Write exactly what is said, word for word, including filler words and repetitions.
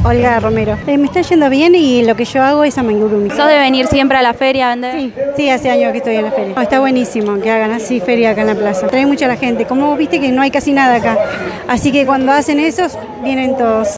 Olga Romero. Eh, me está yendo bien y lo que yo hago es amigurumi. ¿Sos de venir siempre a la feria a vender? Sí, sí, hace años que estoy en la feria. No, está buenísimo que hagan así feria acá en la plaza. Trae mucha la gente. Como viste que no hay casi nada acá. Así que cuando hacen eso, vienen todos.